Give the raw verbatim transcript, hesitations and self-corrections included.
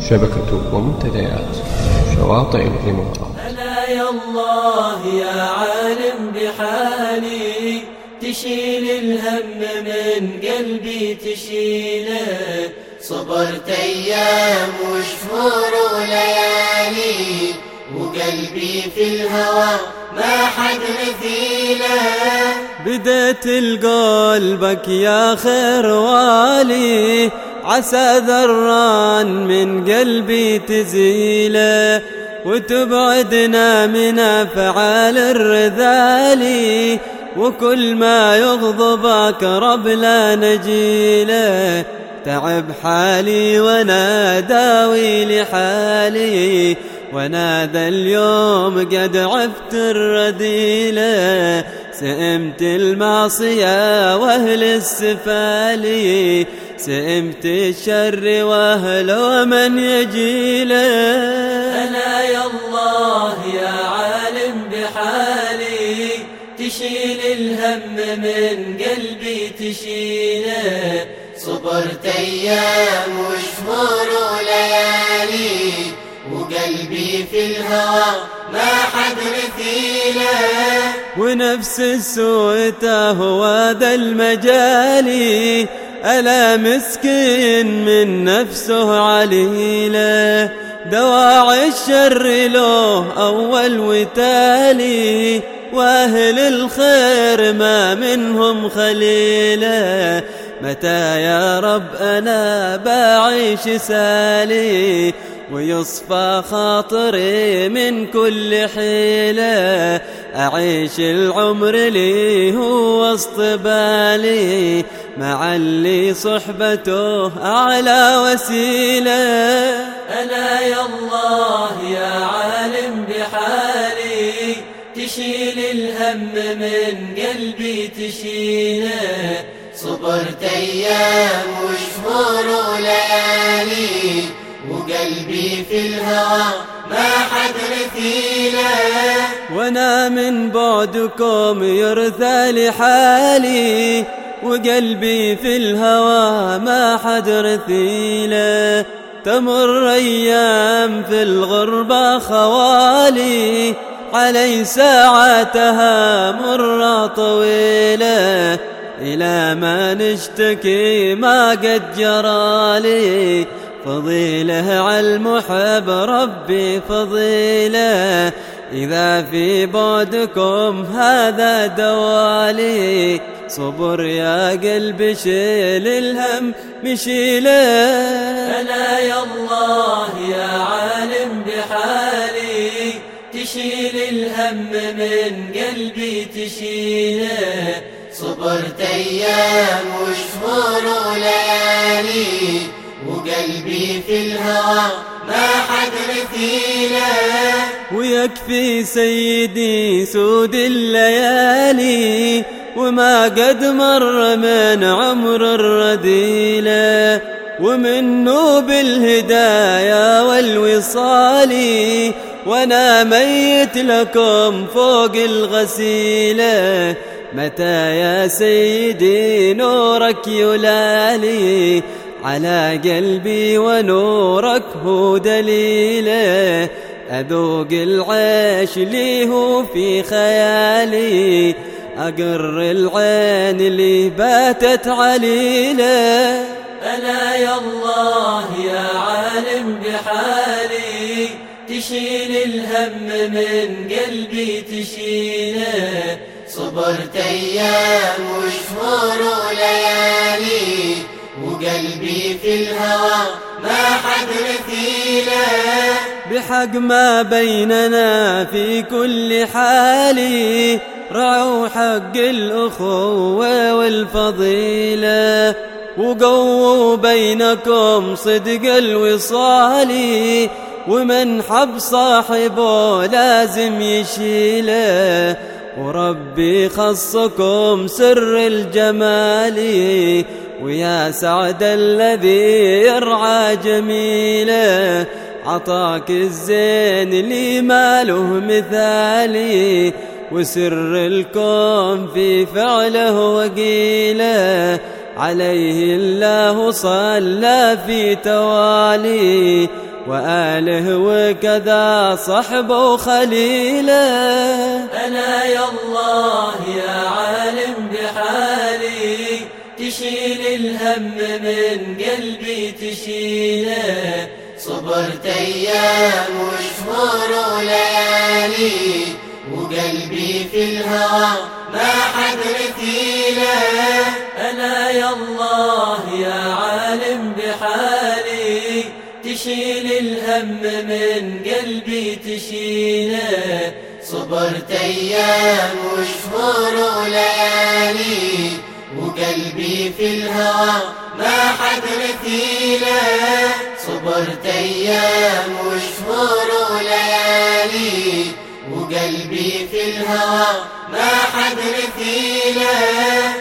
شبكة ومنتديات شواطئ الإمارات. ألا يا الله يا عالم بحالي، تشيل الهم من قلبي تشيله. صبرت أيام وشهور وليالي، وقلبي في الهوى ما حد مثيله. بديت القلبك يا خير والي، عسى ذران من قلبي تزيله، وتبعدنا من أفعال الرذالي، وكل ما يغضبك رب لا نجيله. تعب حالي وانا داوي لحالي، وانا ذا اليوم قد عفت الرذيله. سئمت المعصية واهل السفالي، سئمت الشر واهل ومن يجيله. ألا يا الله يا عالم بحالي، تشيل الهم من قلبي تشيله. صبرت أيام وشهور وليالي، وقلبي في الهوى ما حد مثيله. ونفس السوء تهوى ذا المجالي، ألا مسكين من نفسه عليله. دواعي الشر له أول وتالي، وأهل الخير ما منهم خليله. متى يا رب أنا بعيش سالي، ويصفى خاطري من كل حيلة. أعيش العمر لي هو وسط بالي، مع اللي صحبته أعلى وسيلة. ألا يا الله يا عالم بحالي، تشيل الهم من قلبي تشيله. صبرت أيام وشهور وليالي، وقلبي في الهوى ما حد مثيله. وانا من بعدكم يرثى لحالي، وقلبي في الهوى ما حد رثيله. تمر أيام في الغربة خوالي، علي ساعتها مرة طويلة. إلى ما نشتكي ما قد جرالي، فضيله على المحب ربي فضيله. إذا في بعدكم هذا دوالي، صبر يا قلبي شيل الهم مشيله. ألا يا الله يا عالم بحالي، تشيل الهم من قلبي تشيله. صبرت أيام وشهور وليالي، وقلبي في الهوى ما حد مثيله. ويكفي سيدي سود الليالي، وما قد مر من عمر الرذيله. ومنه بالهدايا والوصال، وانا ميت لكم فوق الغسيله. متى يا سيدي نورك يلالي على قلبي، ونورك هو دليله. أذوق العيش لي هو في خيالي، أقر العين اللي باتت عليله. ألا يا الله يا عالم بحالي، تشيل الهم من قلبي تشيله. صبرت أيام وشهور وليالي، وقلبي في الهوى ما حد مثيله. بحق ما بيننا في كل حالي، رعوا حق الأخوة والفضيلة. وقووا بينكم صدق الوصال، ومن حب صاحبه لازم يشيله. وربي خصكم سر الجمال، ويا سعد الذي يرعى جميله. عطاك الزين اللي ما له مثالي، وسر الكون في فعله وقيله. عليه الله صلى في توالي، وآله وكذا صحبه وخليله. أنا يا الله يا عالم بحالي، تشيل الهم من قلبي تشيله. صبرت أيام وشهور وليالي، وقلبي في الهوى ما حد مثيله. أنا يا الله يا عالم بحالي، تشيل الهم من قلبي تشيله. صبرت أيام وشهور وليالي، وقلبي في الهوى ما حد مثيله. صبرت أيام وشهور وليالي، وقلبي في الهوى ما حد مثيله.